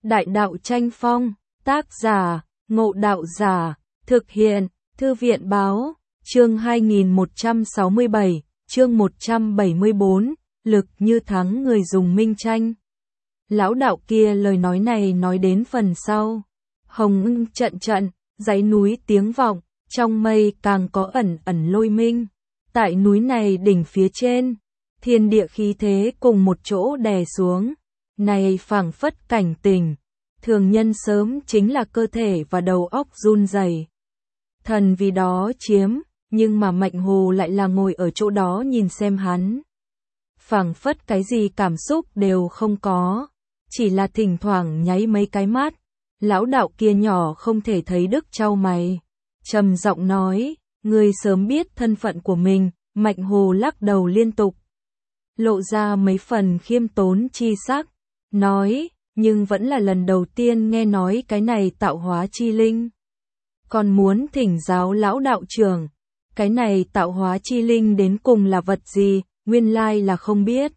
Đại đạo tranh phong, tác giả, Ngộ Đạo Giả, thực hiện, Thư viện báo, chương 2167, chương 174, lực như thắng người dùng minh tranh. Lão đạo kia lời nói này nói đến phần sau. Hồng ưng trận trận, dãy núi tiếng vọng, trong mây càng có ẩn ẩn lôi minh. Tại núi này đỉnh phía trên, thiên địa khí thế cùng một chỗ đè xuống. Này phảng phất cảnh tỉnh, thường nhân sớm chính là cơ thể và đầu óc run rẩy. Thần vì đó chiếm, nhưng mà Mạnh Hồ lại là ngồi ở chỗ đó nhìn xem hắn. Phảng phất cái gì cảm xúc đều không có, chỉ là thỉnh thoảng nháy mấy cái mắt. Lão đạo kia nhỏ không thể thấy đức chau mày, trầm giọng nói, ngươi sớm biết thân phận của mình. Mạnh Hồ lắc đầu liên tục, lộ ra mấy phần khiêm tốn chi sắc, nói, nhưng vẫn là lần đầu tiên nghe nói cái này tạo hóa chi linh. Còn muốn thỉnh giáo lão đạo trưởng, cái này tạo hóa chi linh đến cùng là vật gì, nguyên lai là không biết.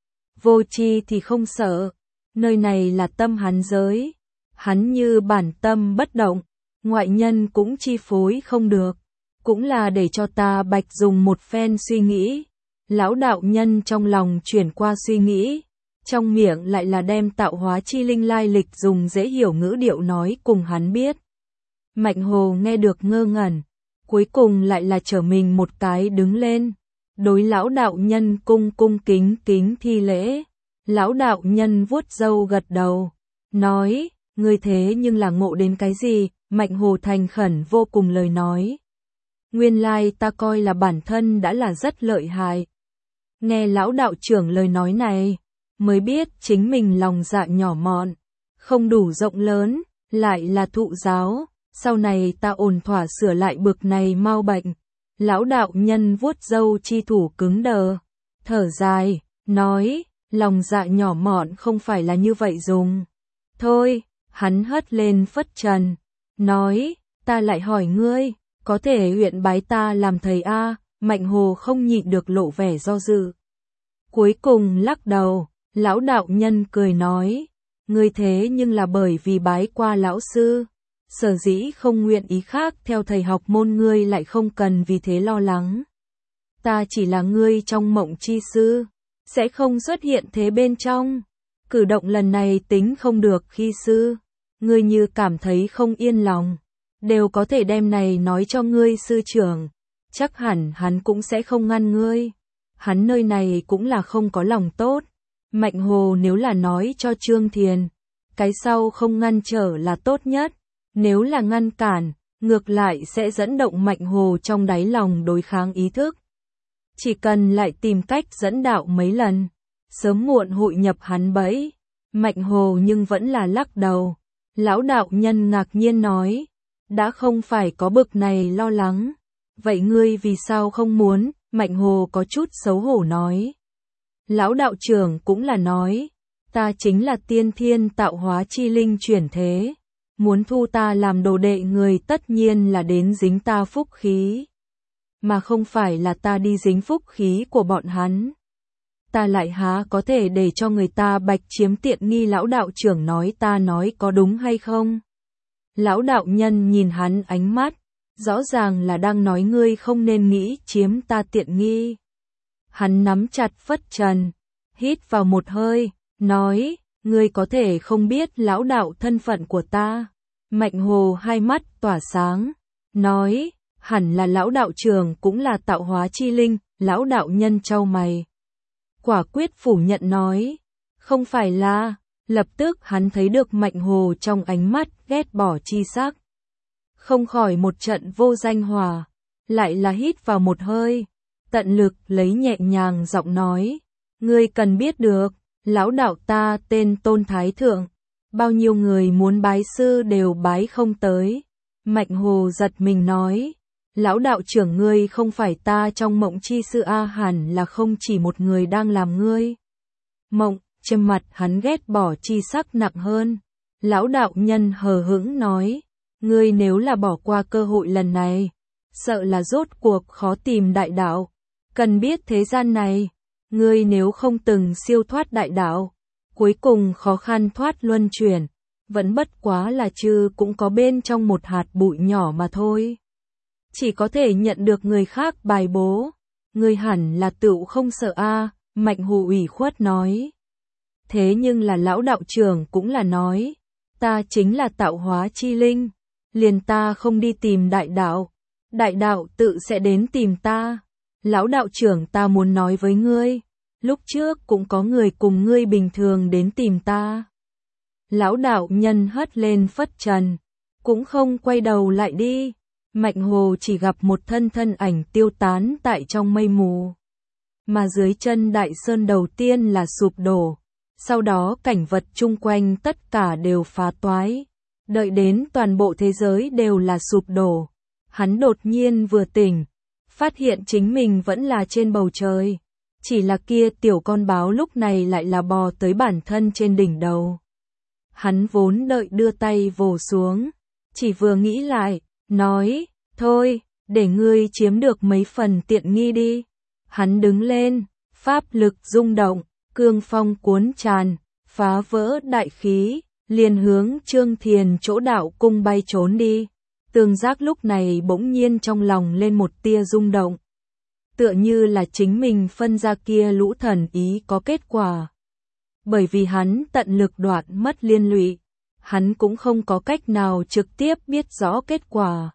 Vô tri thì không sợ, nơi này là tâm hắn giới, hắn như bản tâm bất động, ngoại nhân cũng chi phối không được, cũng là để cho ta bạch dùng một phen suy nghĩ. Lão đạo nhân trong lòng chuyển qua suy nghĩ, trong miệng lại là đem tạo hóa chi linh lai lịch dùng dễ hiểu ngữ điệu nói cùng hắn biết. Mạnh Hồ nghe được ngơ ngẩn, cuối cùng lại là trở mình một cái đứng lên, đối lão đạo nhân cung kính thi lễ. Lão đạo nhân vuốt râu gật đầu, nói, ngươi thế nhưng là ngộ đến cái gì? Mạnh Hồ thành khẩn vô cùng lời nói, nguyên lai ta coi là bản thân đã là rất lợi hại. Nghe lão đạo trưởng lời nói này, mới biết chính mình lòng dạ nhỏ mọn, không đủ rộng lớn, lại là thụ giáo, sau này ta ổn thỏa sửa lại bực này mau bệnh. Lão đạo nhân vuốt râu chi thủ cứng đờ, thở dài, nói, lòng dạ nhỏ mọn không phải là như vậy dùng. Thôi, hắn hất lên phất trần, nói, ta lại hỏi ngươi, có thể huyện bái ta làm thầy a? Mạnh Hồ không nhịn được lộ vẻ do dự. Cuối cùng lắc đầu, lão đạo nhân cười nói, ngươi thế nhưng là bởi vì bái qua lão sư, sở dĩ không nguyện ý khác theo thầy học môn, ngươi lại không cần vì thế lo lắng. Ta chỉ là ngươi trong mộng chi sư, sẽ không xuất hiện thế bên trong. Cử động lần này tính không được khi sư, ngươi như cảm thấy không yên lòng, đều có thể đem này nói cho ngươi sư trưởng, chắc hẳn hắn cũng sẽ không ngăn ngươi. Hắn nơi này cũng là không có lòng tốt. Mạnh Hồ nếu là nói cho Trương Thiền, cái sau không ngăn trở là tốt nhất, nếu là ngăn cản, ngược lại sẽ dẫn động Mạnh Hồ trong đáy lòng đối kháng ý thức. Chỉ cần lại tìm cách dẫn đạo mấy lần, sớm muộn hội nhập hắn bẫy. Mạnh Hồ nhưng vẫn là lắc đầu. Lão đạo nhân ngạc nhiên nói, đã không phải có bực này lo lắng, vậy ngươi vì sao không muốn? Mạnh Hồ có chút xấu hổ nói. Lão đạo trưởng cũng là nói, ta chính là tiên thiên tạo hóa chi linh chuyển thế, muốn thu ta làm đồ đệ người tất nhiên là đến dính ta phúc khí, mà không phải là ta đi dính phúc khí của bọn hắn. Ta lại há có thể để cho người ta bạch chiếm tiện nghi? Lão đạo trưởng nói, ta nói có đúng hay không? Lão đạo nhân nhìn hắn ánh mắt, rõ ràng là đang nói ngươi không nên nghĩ chiếm ta tiện nghi. Hắn nắm chặt phất trần, hít vào một hơi, nói, ngươi có thể không biết lão đạo thân phận của ta. Mạnh Hồ hai mắt tỏa sáng, nói, hẳn là lão đạo trưởng cũng là tạo hóa chi linh. Lão đạo nhân chau mày, quả quyết phủ nhận nói, không phải là. Lập tức hắn thấy được Mạnh Hồ trong ánh mắt ghét bỏ chi sắc, không khỏi một trận vô danh hòa, lại là hít vào một hơi, tận lực lấy nhẹ nhàng giọng nói, ngươi cần biết được, lão đạo ta tên Tôn Thái Thượng, bao nhiêu người muốn bái sư đều bái không tới. Mạnh Hồ giật mình nói, lão đạo trưởng ngươi không phải ta trong mộng chi sư a? Hẳn là không chỉ một người đang làm ngươi mộng. Trên mặt hắn ghét bỏ chi sắc nặng hơn. Lão đạo nhân hờ hững nói, ngươi nếu là bỏ qua cơ hội lần này, sợ là rốt cuộc khó tìm đại đạo. Cần biết thế gian này, ngươi nếu không từng siêu thoát đại đạo, cuối cùng khó khăn thoát luân chuyển, vẫn bất quá là chứ cũng có bên trong một hạt bụi nhỏ mà thôi. Chỉ có thể nhận được người khác bài bố, người hẳn là tựu không sợ a, Mạnh Hồ ủy khuất nói. Thế nhưng là lão đạo trưởng cũng là nói, ta chính là tạo hóa chi linh, liền ta không đi tìm đại đạo tự sẽ đến tìm ta. Lão đạo trưởng ta muốn nói với ngươi, lúc trước cũng có người cùng ngươi bình thường đến tìm ta. Lão đạo nhân hất lên phất trần, cũng không quay đầu lại đi. Mạnh Hồ chỉ gặp một thân ảnh tiêu tán tại trong mây mù. Mà dưới chân đại sơn đầu tiên là sụp đổ, sau đó cảnh vật chung quanh tất cả đều phá toái. Đợi đến toàn bộ thế giới đều là sụp đổ, hắn đột nhiên vừa tỉnh, phát hiện chính mình vẫn là trên bầu trời. Chỉ là kia tiểu con báo lúc này lại là bò tới bản thân trên đỉnh đầu. Hắn vốn đợi đưa tay vồ xuống, chỉ vừa nghĩ lại, nói, thôi, để ngươi chiếm được mấy phần tiện nghi đi. Hắn đứng lên, pháp lực rung động, cương phong cuốn tràn, phá vỡ đại khí, liền hướng Trương Thiền chỗ đạo cung bay trốn đi. Tương Giác lúc này bỗng nhiên trong lòng lên một tia rung động. Tựa như là chính mình phân ra kia lũ thần ý có kết quả. Bởi vì hắn tận lực đoạn mất liên lụy, hắn cũng không có cách nào trực tiếp biết rõ kết quả.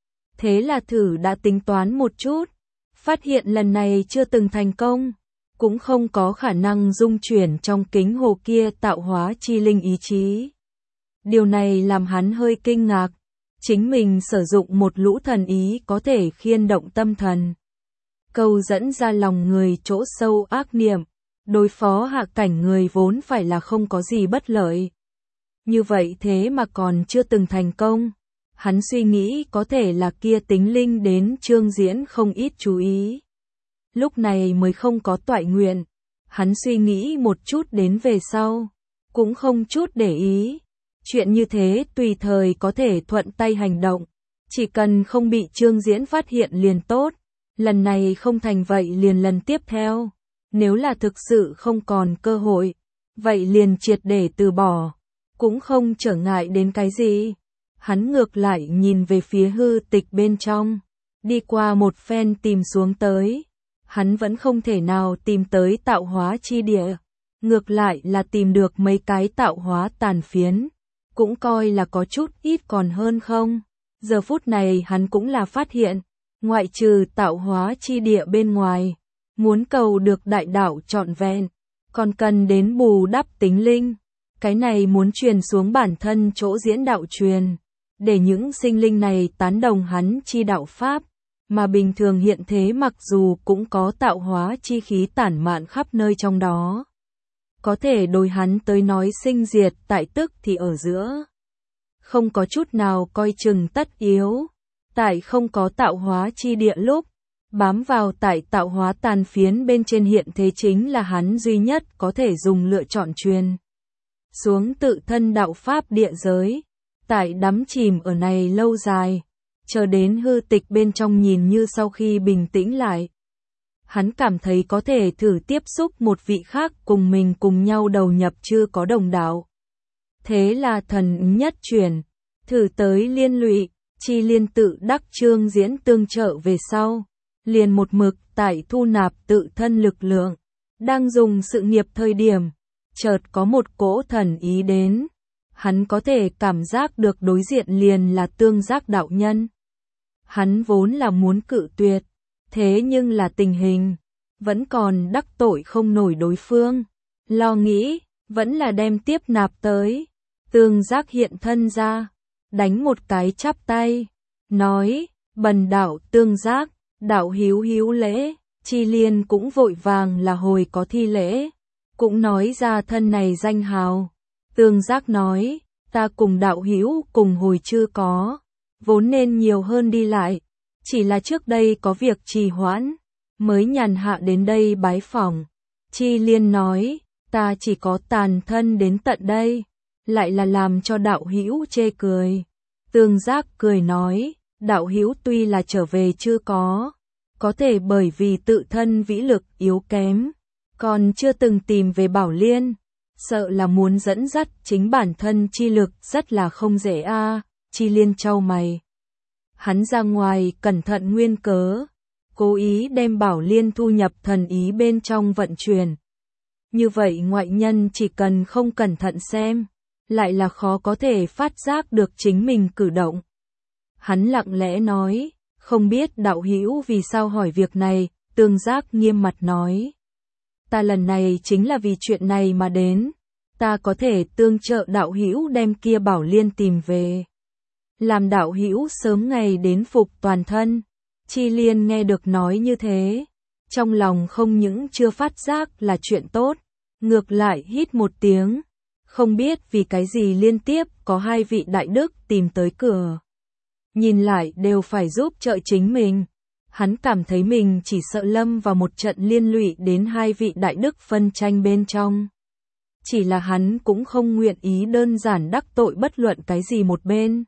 Thế là thử đã tính toán một chút, phát hiện lần này chưa từng thành công, cũng không có khả năng dung chuyển trong kính hồ kia tạo hóa chi linh ý chí. Điều này làm hắn hơi kinh ngạc, chính mình sử dụng một lũ thần ý có thể khiên động tâm thần, câu dẫn ra lòng người chỗ sâu ác niệm, đối phó hạ cảnh người vốn phải là không có gì bất lợi. Như vậy thế mà còn chưa từng thành công. Hắn suy nghĩ có thể là kia tính linh đến Trương Diễn không ít chú ý. Lúc này mới không có toại nguyện. Hắn suy nghĩ một chút đến về sau, cũng không chút để ý. Chuyện như thế tùy thời có thể thuận tay hành động. Chỉ cần không bị Trương Diễn phát hiện liền tốt. Lần này không thành vậy liền lần tiếp theo. Nếu là thực sự không còn cơ hội, vậy liền triệt để từ bỏ. Cũng không trở ngại đến cái gì. Hắn ngược lại nhìn về phía hư tịch bên trong, đi qua một phen tìm xuống tới. Hắn vẫn không thể nào tìm tới tạo hóa chi địa, ngược lại là tìm được mấy cái tạo hóa tàn phiến, cũng coi là có chút ít còn hơn không. Giờ phút này hắn cũng là phát hiện, ngoại trừ tạo hóa chi địa bên ngoài, muốn cầu được đại đạo trọn vẹn, còn cần đến bù đắp tính linh. Cái này muốn truyền xuống bản thân chỗ diễn đạo truyền, để những sinh linh này tán đồng hắn chi đạo pháp, mà bình thường hiện thế mặc dù cũng có tạo hóa chi khí tản mạn khắp nơi trong đó. Có thể đối hắn tới nói sinh diệt tại tức thì ở giữa. Không có chút nào coi chừng tất yếu. Tại không có tạo hóa chi địa lúc, bám vào tại tạo hóa tàn phiến bên trên hiện thế chính là hắn duy nhất có thể dùng lựa chọn truyền xuống tự thân đạo pháp địa giới. Tại đắm chìm ở này lâu dài, chờ đến hư tịch bên trong nhìn như sau khi bình tĩnh lại. Hắn cảm thấy có thể thử tiếp xúc một vị khác cùng mình cùng nhau đầu nhập chưa có đồng đạo. Thế là thần nhất chuyển, thử tới liên lụy, chi liên tự đắc Trương Diễn tương trợ về sau. Liền một mực tại thu nạp tự thân lực lượng, đang dùng sự nghiệp thời điểm, chợt có một cỗ thần ý đến. Hắn có thể cảm giác được đối diện liền là Tương Giác đạo nhân. Hắn vốn là muốn cự tuyệt, thế nhưng là tình hình, vẫn còn đắc tội không nổi đối phương. Lo nghĩ, vẫn là đem tiếp nạp tới. Tương Giác hiện thân ra, đánh một cái chắp tay, nói, bần đạo Tương Giác, đạo hiếu hiếu lễ. Chi Liên cũng vội vàng là hồi có thi lễ, cũng nói ra thân này danh hào. Tương Giác nói, ta cùng đạo hữu cùng hồi chưa có, vốn nên nhiều hơn đi lại, chỉ là trước đây có việc trì hoãn, mới nhàn hạ đến đây bái phỏng. Chi Liên nói, ta chỉ có tàn thân đến tận đây, lại là làm cho đạo hữu chê cười. Tương Giác cười nói, đạo hữu tuy là trở về chưa có thể bởi vì tự thân vĩ lực yếu kém, còn chưa từng tìm về Bảo Liên. sợ là muốn dẫn dắt chính bản thân chi lực rất là không dễ a. Chi Liên chau mày. Hắn ra ngoài cẩn thận nguyên cớ, cố ý đem Bảo Liên thu nhập thần ý bên trong vận chuyển. Như vậy ngoại nhân chỉ cần không cẩn thận xem, lại là khó có thể phát giác được chính mình cử động. Hắn lặng lẽ nói, không biết đạo hữu vì sao hỏi việc này, Tương Giác nghiêm mặt nói. Ta lần này chính là vì chuyện này mà đến, ta có thể tương trợ đạo hữu đem kia Bảo Liên tìm về. Làm đạo hữu sớm ngày đến phục toàn thân. Chi Liên nghe được nói như thế, trong lòng không những chưa phát giác là chuyện tốt, ngược lại hít một tiếng, không biết vì cái gì liên tiếp có hai vị đại đức tìm tới cửa. Nhìn lại đều phải giúp trợ chính mình. Hắn cảm thấy mình chỉ sợ lâm vào một trận liên lụy đến hai vị đại đức phân tranh bên trong. Chỉ là hắn cũng không nguyện ý đơn giản đắc tội bất luận cái gì một bên.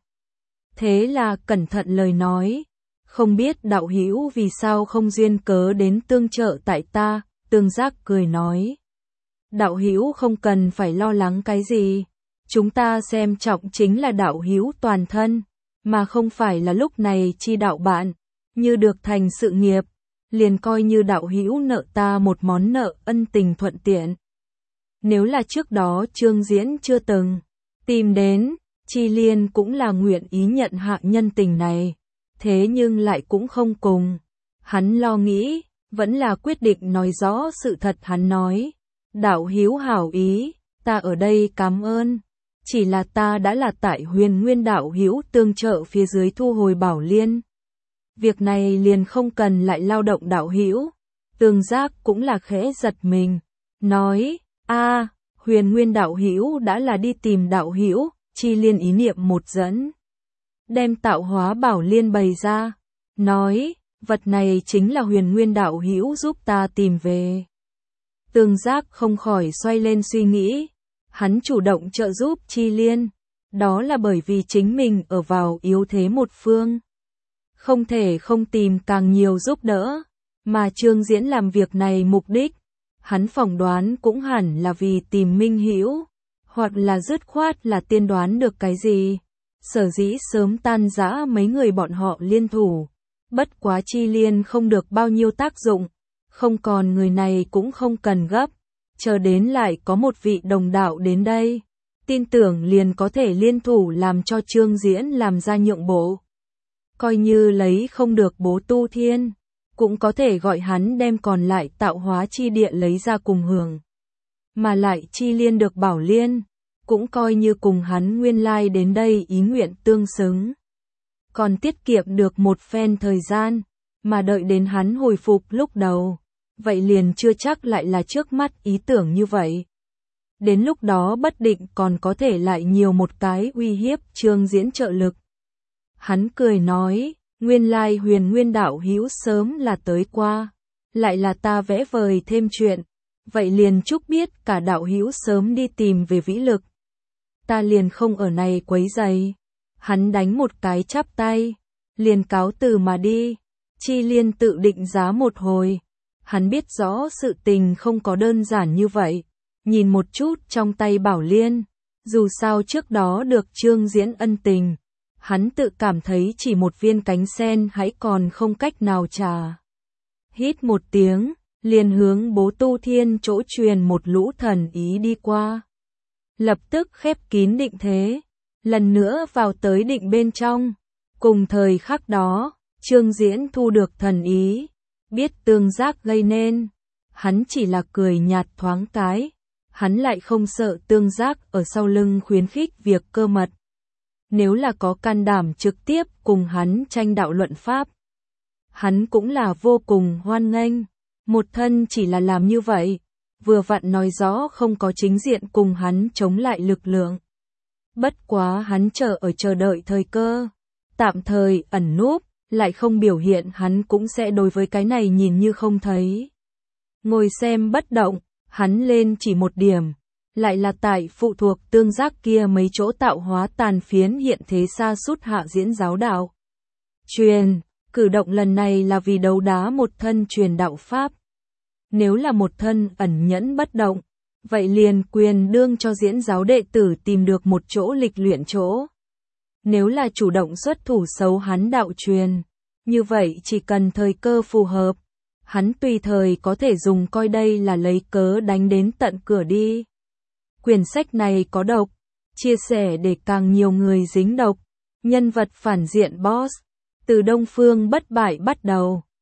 Thế là cẩn thận lời nói, không biết đạo hữu vì sao không duyên cớ đến tương trợ tại ta. Tương Giác cười nói, đạo hữu không cần phải lo lắng cái gì, chúng ta xem trọng chính là đạo hữu toàn thân, mà không phải là lúc này chi đạo bạn, như được thành sự nghiệp, liền coi như đạo hữu nợ ta một món nợ ân tình thuận tiện. Nếu là trước đó Trương Diễn chưa từng tìm đến, Chi Liên cũng là nguyện ý nhận hạ nhân tình này, thế nhưng lại cũng không cùng. Hắn lo nghĩ, vẫn là quyết định nói rõ sự thật. Hắn nói, đạo hữu hảo ý, ta ở đây cảm ơn, chỉ là ta đã là tại Huyền Nguyên đạo hữu tương trợ phía dưới thu hồi Bảo Liên. Việc này liền không cần lại lao động đạo hữu. Tương Giác cũng là khẽ giật mình, nói, a, Huyền Nguyên đạo hữu đã là đi tìm đạo hữu. Chi Liên ý niệm một dẫn, đem tạo hóa Bảo Liên bày ra, nói, vật này chính là Huyền Nguyên đạo hữu giúp ta tìm về. Tương Giác không khỏi xoay lên suy nghĩ, hắn chủ động trợ giúp Chi Liên, đó là bởi vì chính mình ở vào yếu thế một phương, không thể không tìm càng nhiều giúp đỡ, mà Trương Diễn làm việc này mục đích, hắn phỏng đoán cũng hẳn là vì tìm minh hữu, hoặc là dứt khoát là tiên đoán được cái gì, sở dĩ sớm tan rã mấy người bọn họ liên thủ. Bất quá Chi Liên không được bao nhiêu tác dụng, không còn người này cũng không cần gấp, chờ đến lại có một vị đồng đạo đến đây, tin tưởng liền có thể liên thủ làm cho Trương Diễn làm ra nhượng bộ. Coi như lấy không được Bố Tu Thiên, cũng có thể gọi hắn đem còn lại tạo hóa chi địa lấy ra cùng hưởng. Mà lại Chi Liên được Bảo Liên, cũng coi như cùng hắn nguyên lai đến đây ý nguyện tương xứng. Còn tiết kiệm được một phen thời gian, mà đợi đến hắn hồi phục lúc đầu, vậy liền chưa chắc lại là trước mắt ý tưởng như vậy. Đến lúc đó bất định còn có thể lại nhiều một cái uy hiếp Trương Diễn trợ lực. Hắn cười nói, nguyên lai Huyền Nguyên đạo hữu sớm là tới qua, lại là ta vẽ vời thêm chuyện, vậy liền chúc biết cả đạo hữu sớm đi tìm về vĩ lực. Ta liền không ở này quấy rầy. Hắn đánh một cái chắp tay, liền cáo từ mà đi. Chi Liên tự định giá một hồi, hắn biết rõ sự tình không có đơn giản như vậy, nhìn một chút trong tay Bảo Liên, dù sao trước đó được Trương Diễn ân tình, hắn tự cảm thấy chỉ một viên cánh sen hãy còn không cách nào trả. Hít một tiếng, liền hướng Bố Tu Thiên chỗ truyền một lũ thần ý đi qua. Lập tức khép kín định thế, lần nữa vào tới định bên trong. Cùng thời khắc đó, Trương Diễn thu được thần ý, biết Tương Giác gây nên, hắn chỉ là cười nhạt thoáng cái, hắn lại không sợ Tương Giác ở sau lưng khuyến khích việc cơ mật. Nếu là có can đảm trực tiếp cùng hắn tranh đạo luận pháp, hắn cũng là vô cùng hoan nghênh, một thân chỉ là làm như vậy, vừa vặn nói rõ không có chính diện cùng hắn chống lại lực lượng. Bất quá hắn chờ đợi thời cơ, tạm thời ẩn núp, lại không biểu hiện hắn cũng sẽ đối với cái này nhìn như không thấy. Ngồi xem bất động, hắn lên chỉ một điểm, lại là tại phụ thuộc Tương Giác kia mấy chỗ tạo hóa tàn phiến hiện thế sa sút hạ diễn giáo đạo. Cử động lần này là vì đấu đá một thân truyền đạo pháp. Nếu là một thân ẩn nhẫn bất động, vậy liền quyền đương cho diễn giáo đệ tử tìm được một chỗ lịch luyện chỗ. Nếu là chủ động xuất thủ xấu hắn đạo truyền, như vậy chỉ cần thời cơ phù hợp, hắn tùy thời có thể dùng coi đây là lấy cớ đánh đến tận cửa đi. Quyển sách này có độc, chia sẻ để càng nhiều người dính độc. Nhân vật phản diện boss, từ Đông Phương bất bại bắt đầu.